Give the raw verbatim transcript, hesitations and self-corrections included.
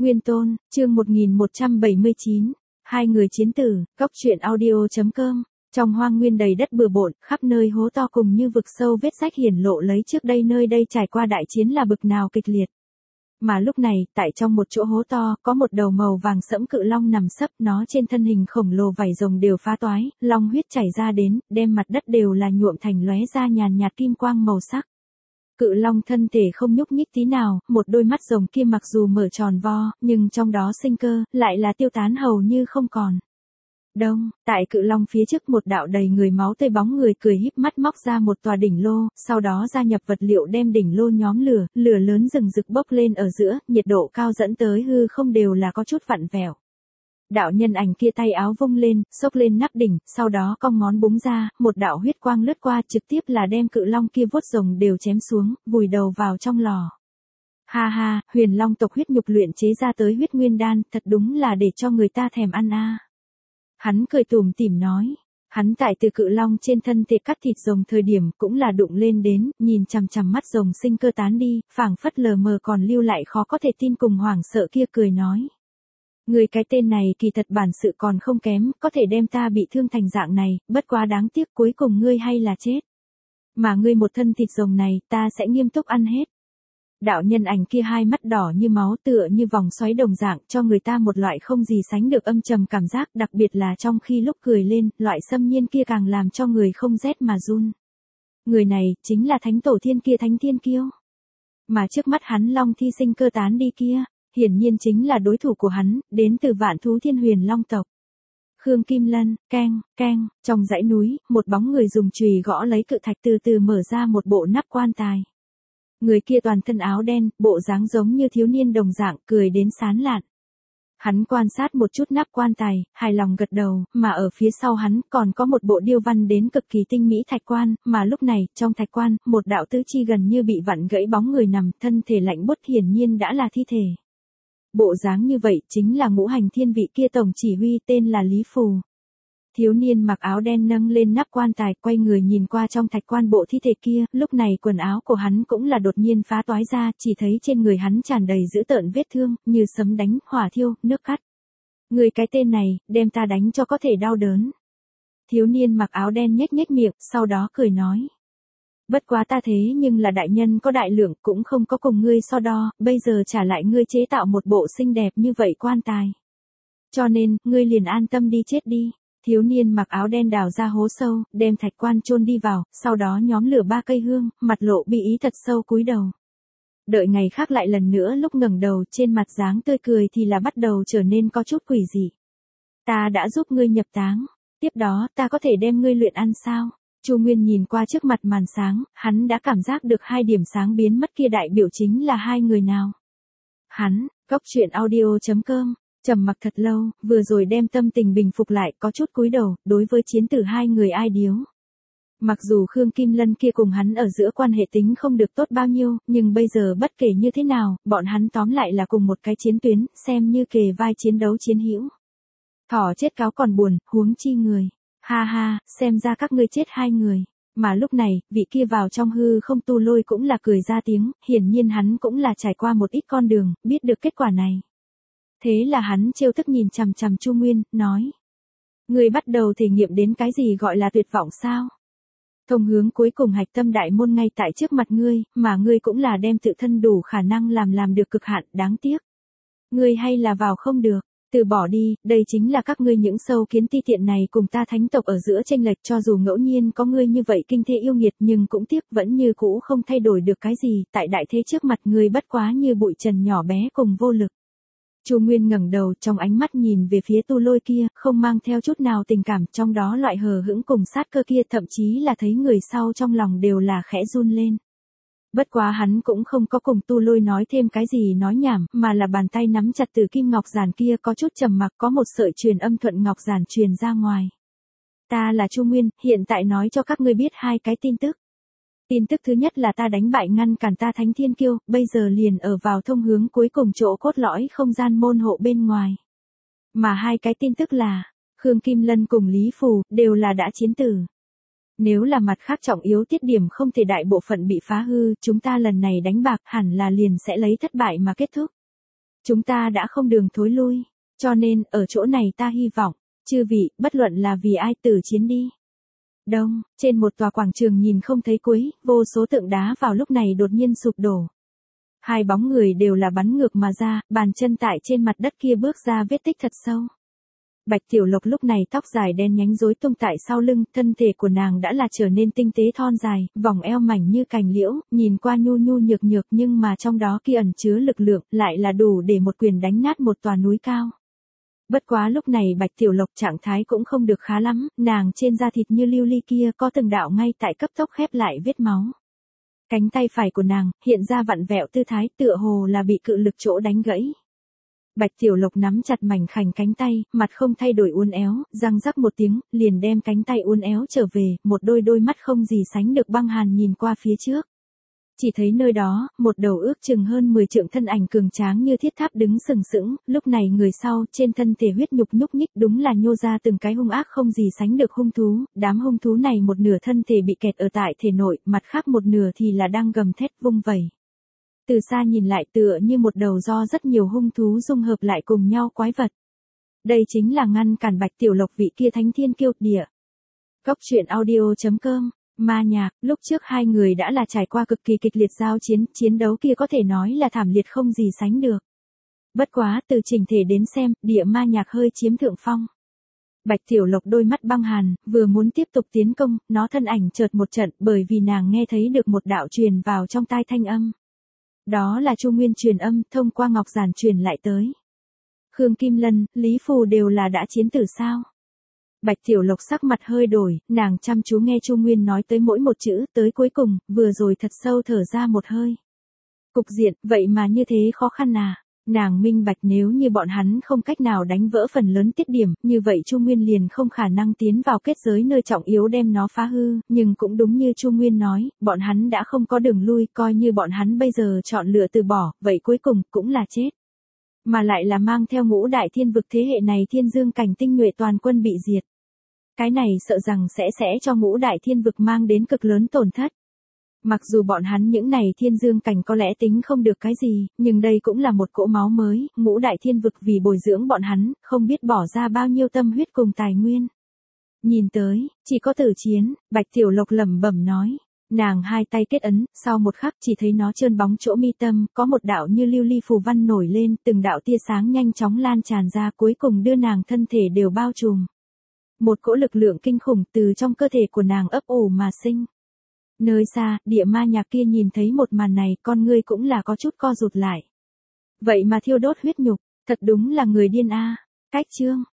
Nguyên Tôn, chương một nghìn một trăm bảy mươi chín, hai người chiến tử, cóc truyện audio.com. Trong hoang nguyên đầy đất bừa bộn, khắp nơi hố to cùng như vực sâu vết rách hiển lộ lấy trước đây nơi đây trải qua đại chiến là bực nào kịch liệt. Mà lúc này, tại trong một chỗ hố to, có một đầu màu vàng sẫm cự long nằm sấp, nó trên thân hình khổng lồ vảy rồng đều phá toái, long huyết chảy ra đến, đem mặt đất đều là nhuộm thành lóe ra nhàn nhạt kim quang màu sắc. Cự long thân thể không nhúc nhích tí nào, một đôi mắt rồng kia mặc dù mở tròn vo, nhưng trong đó sinh cơ, lại là tiêu tán hầu như không còn. Đông, tại cự long phía trước một đạo đầy người máu tươi bóng người cười híp mắt móc ra một tòa đỉnh lô, sau đó gia nhập vật liệu đem đỉnh lô nhóm lửa, lửa lớn rừng rực bốc lên ở giữa, nhiệt độ cao dẫn tới hư không đều là có chút vặn vẹo. Đạo nhân ảnh kia tay áo vung lên, xốc lên nắp đỉnh, sau đó cong ngón búng ra, một đạo huyết quang lướt qua trực tiếp là đem cự long kia vuốt rồng đều chém xuống, vùi đầu vào trong lò. Ha ha, huyền long tộc huyết nhục luyện chế ra tới huyết nguyên đan, thật đúng là để cho người ta thèm ăn a. Hắn cười tủm tỉm nói. Hắn tại từ cự long trên thân thể cắt thịt rồng thời điểm cũng là đụng lên đến, nhìn chằm chằm mắt rồng sinh cơ tán đi, phảng phất lờ mờ còn lưu lại khó có thể tin cùng hoảng sợ kia cười nói. Người cái tên này kỳ thật bản sự còn không kém, có thể đem ta bị thương thành dạng này, bất quá đáng tiếc cuối cùng ngươi hay là chết. Mà ngươi một thân thịt rồng này, ta sẽ nghiêm túc ăn hết. Đạo nhân ảnh kia hai mắt đỏ như máu tựa như vòng xoáy đồng dạng cho người ta một loại không gì sánh được âm trầm cảm giác, đặc biệt là trong khi lúc cười lên, loại xâm nhiên kia càng làm cho người không rét mà run. Người này, chính là thánh tổ thiên kia thánh thiên kiêu. Mà trước mắt hắn long thi sinh cơ tán đi kia, hiển nhiên chính là đối thủ của hắn, đến từ vạn thú thiên huyền long tộc. Khương Kim Lân, keng, keng, trong dãy núi, một bóng người dùng chùy gõ lấy cự thạch từ từ mở ra một bộ nắp quan tài. Người kia toàn thân áo đen, bộ dáng giống như thiếu niên đồng dạng, cười đến sán lạn. Hắn quan sát một chút nắp quan tài, hài lòng gật đầu, mà ở phía sau hắn còn có một bộ điêu văn đến cực kỳ tinh mỹ thạch quan, mà lúc này, trong thạch quan, một đạo tứ chi gần như bị vặn gãy bóng người nằm, thân thể lạnh buốt hiển nhiên đã là thi thể. Bộ dáng như vậy chính là ngũ hành thiên vị kia tổng chỉ huy tên là Lý Phù. Thiếu niên mặc áo đen nâng lên nắp quan tài, quay người nhìn qua trong thạch quan bộ thi thể kia, lúc này quần áo của hắn cũng là đột nhiên phá toái ra, chỉ thấy trên người hắn tràn đầy dữ tợn vết thương, như sấm đánh, hỏa thiêu, nước cắt. Người cái tên này, đem ta đánh cho có thể đau đớn. Thiếu niên mặc áo đen nhếch nhếch miệng, sau đó cười nói. Bất quá ta thế nhưng là đại nhân có đại lượng, cũng không có cùng ngươi so đo, bây giờ trả lại ngươi chế tạo một bộ xinh đẹp như vậy quan tài. Cho nên, ngươi liền an tâm đi chết đi. Thiếu niên mặc áo đen đào ra hố sâu, đem thạch quan chôn đi vào, sau đó nhóm lửa ba cây hương, mặt lộ bi ý thật sâu cúi đầu. Đợi ngày khác lại lần nữa lúc ngẩng đầu, trên mặt dáng tươi cười thì là bắt đầu trở nên có chút quỷ dị. Ta đã giúp ngươi nhập táng, tiếp đó ta có thể đem ngươi luyện ăn sao? Chu Nguyên nhìn qua trước mặt màn sáng, hắn đã cảm giác được hai điểm sáng biến mất kia đại biểu chính là hai người nào. Hắn, cóc truyện audio.com. Trầm mặc thật lâu, vừa rồi đem tâm tình bình phục lại, có chút cúi đầu, đối với chiến tử hai người ai điếu. Mặc dù Khương Kim Lân kia cùng hắn ở giữa quan hệ tính không được tốt bao nhiêu, nhưng bây giờ bất kể như thế nào, bọn hắn tóm lại là cùng một cái chiến tuyến, xem như kề vai chiến đấu chiến hữu. Thỏ chết cáo còn buồn, huống chi người. Ha ha, xem ra các ngươi chết hai người. Mà lúc này, vị kia vào trong hư không Tu Lôi cũng là cười ra tiếng, hiển nhiên hắn cũng là trải qua một ít con đường, biết được kết quả này. Thế là hắn trêu tức nhìn chằm chằm Chu Nguyên, nói. Ngươi bắt đầu thể nghiệm đến cái gì gọi là tuyệt vọng sao? Thông hướng cuối cùng hạch tâm đại môn ngay tại trước mặt ngươi, mà ngươi cũng là đem tự thân đủ khả năng làm làm được cực hạn, đáng tiếc. Ngươi hay là vào không được, từ bỏ đi, đây chính là các ngươi những sâu kiến ti tiện này cùng ta thánh tộc ở giữa chênh lệch, cho dù ngẫu nhiên có ngươi như vậy kinh thế yêu nghiệt nhưng cũng tiếc vẫn như cũ không thay đổi được cái gì, tại đại thế trước mặt ngươi bất quá như bụi trần nhỏ bé cùng vô lực. Chu Nguyên ngẩng đầu, trong ánh mắt nhìn về phía Tu Lôi kia, không mang theo chút nào tình cảm, trong đó loại hờ hững cùng sát cơ kia, thậm chí là thấy người sau trong lòng đều là khẽ run lên. Bất quá hắn cũng không có cùng Tu Lôi nói thêm cái gì nói nhảm, mà là bàn tay nắm chặt từ kim ngọc giản kia có chút trầm mặc, có một sợi truyền âm thuận ngọc giản truyền ra ngoài. Ta là Chu Nguyên, hiện tại nói cho các ngươi biết hai cái tin tức. Tin tức thứ nhất là ta đánh bại ngăn cản ta thánh thiên kiêu, bây giờ liền ở vào thông hướng cuối cùng chỗ cốt lõi không gian môn hộ bên ngoài. Mà hai cái tin tức là, Khương Kim Lân cùng Lý Phù, đều là đã chiến tử. Nếu là mặt khác trọng yếu tiết điểm không thể đại bộ phận bị phá hư, chúng ta lần này đánh bạc hẳn là liền sẽ lấy thất bại mà kết thúc. Chúng ta đã không đường thối lui, cho nên ở chỗ này ta hy vọng, chư vị, bất luận là vì ai tử chiến đi. Đông, trên một tòa quảng trường nhìn không thấy cuối, vô số tượng đá vào lúc này đột nhiên sụp đổ. Hai bóng người đều là bắn ngược mà ra, bàn chân tại trên mặt đất kia bước ra vết tích thật sâu. Bạch Tiểu Lộc lúc này tóc dài đen nhánh rối tung tại sau lưng, thân thể của nàng đã là trở nên tinh tế thon dài, vòng eo mảnh như cành liễu, nhìn qua nhu nhu nhược nhược nhưng mà trong đó kia ẩn chứa lực lượng, lại là đủ để một quyền đánh nát một tòa núi cao. Bất quá lúc này Bạch Tiểu Lộc trạng thái cũng không được khá lắm, nàng trên da thịt như lưu ly kia có từng đạo ngay tại cấp tốc khép lại vết máu. Cánh tay phải của nàng, hiện ra vặn vẹo tư thái tựa hồ là bị cự lực chỗ đánh gãy. Bạch Tiểu Lộc nắm chặt mảnh khảnh cánh tay, mặt không thay đổi uốn éo, răng rắc một tiếng, liền đem cánh tay uốn éo trở về, một đôi đôi mắt không gì sánh được băng hàn nhìn qua phía trước. Chỉ thấy nơi đó, một đầu ước chừng hơn mười trượng thân ảnh cường tráng như thiết tháp đứng sừng sững, lúc này người sau, trên thân thể huyết nhục nhúc nhích đúng là nhô ra từng cái hung ác không gì sánh được hung thú, đám hung thú này một nửa thân thể bị kẹt ở tại thể nội, mặt khác một nửa thì là đang gầm thét vung vẩy. Từ xa nhìn lại tựa như một đầu do rất nhiều hung thú dung hợp lại cùng nhau quái vật. Đây chính là ngăn cản Bạch Tiểu Lộc vị kia thánh thiên kiêu địa. Góc truyện audio chấm com. Ma nhạc, lúc trước hai người đã là trải qua cực kỳ kịch liệt giao chiến, chiến đấu kia có thể nói là thảm liệt không gì sánh được. Bất quá, từ chỉnh thể đến xem, địa ma nhạc hơi chiếm thượng phong. Bạch Tiểu Lộc đôi mắt băng hàn, vừa muốn tiếp tục tiến công, nó thân ảnh chợt một trận bởi vì nàng nghe thấy được một đạo truyền vào trong tai thanh âm. Đó là Chu Nguyên truyền âm, thông qua ngọc giản truyền lại tới. Khương Kim Lân, Lý Phù đều là đã chiến tử sao? Bạch Tiểu Lộc sắc mặt hơi đổi, nàng chăm chú nghe Chu Nguyên nói tới mỗi một chữ, tới cuối cùng, vừa rồi thật sâu thở ra một hơi. Cục diện, vậy mà như thế khó khăn à? Nàng minh bạch nếu như bọn hắn không cách nào đánh vỡ phần lớn tiết điểm, như vậy Chu Nguyên liền không khả năng tiến vào kết giới nơi trọng yếu đem nó phá hư, nhưng cũng đúng như Chu Nguyên nói, bọn hắn đã không có đường lui, coi như bọn hắn bây giờ chọn lựa từ bỏ, vậy cuối cùng cũng là chết. Mà lại là mang theo ngũ đại thiên vực thế hệ này thiên dương cảnh tinh nhuệ toàn quân bị diệt. Cái này sợ rằng sẽ sẽ cho ngũ đại thiên vực mang đến cực lớn tổn thất. Mặc dù bọn hắn những này thiên dương cảnh có lẽ tính không được cái gì, nhưng đây cũng là một cỗ máu mới, ngũ đại thiên vực vì bồi dưỡng bọn hắn, không biết bỏ ra bao nhiêu tâm huyết cùng tài nguyên. Nhìn tới, chỉ có tử chiến, Bạch Tiểu Lộc lẩm bẩm nói. Nàng hai tay kết ấn, sau một khắc chỉ thấy nó trơn bóng chỗ mi tâm, có một đạo như lưu ly phù văn nổi lên, từng đạo tia sáng nhanh chóng lan tràn ra cuối cùng đưa nàng thân thể đều bao trùm. Một cỗ lực lượng kinh khủng từ trong cơ thể của nàng ấp ủ mà sinh. Nơi xa, địa ma nhạc kia nhìn thấy một màn này, con ngươi cũng là có chút co rụt lại. Vậy mà thiêu đốt huyết nhục, thật đúng là người điên a. Cách chương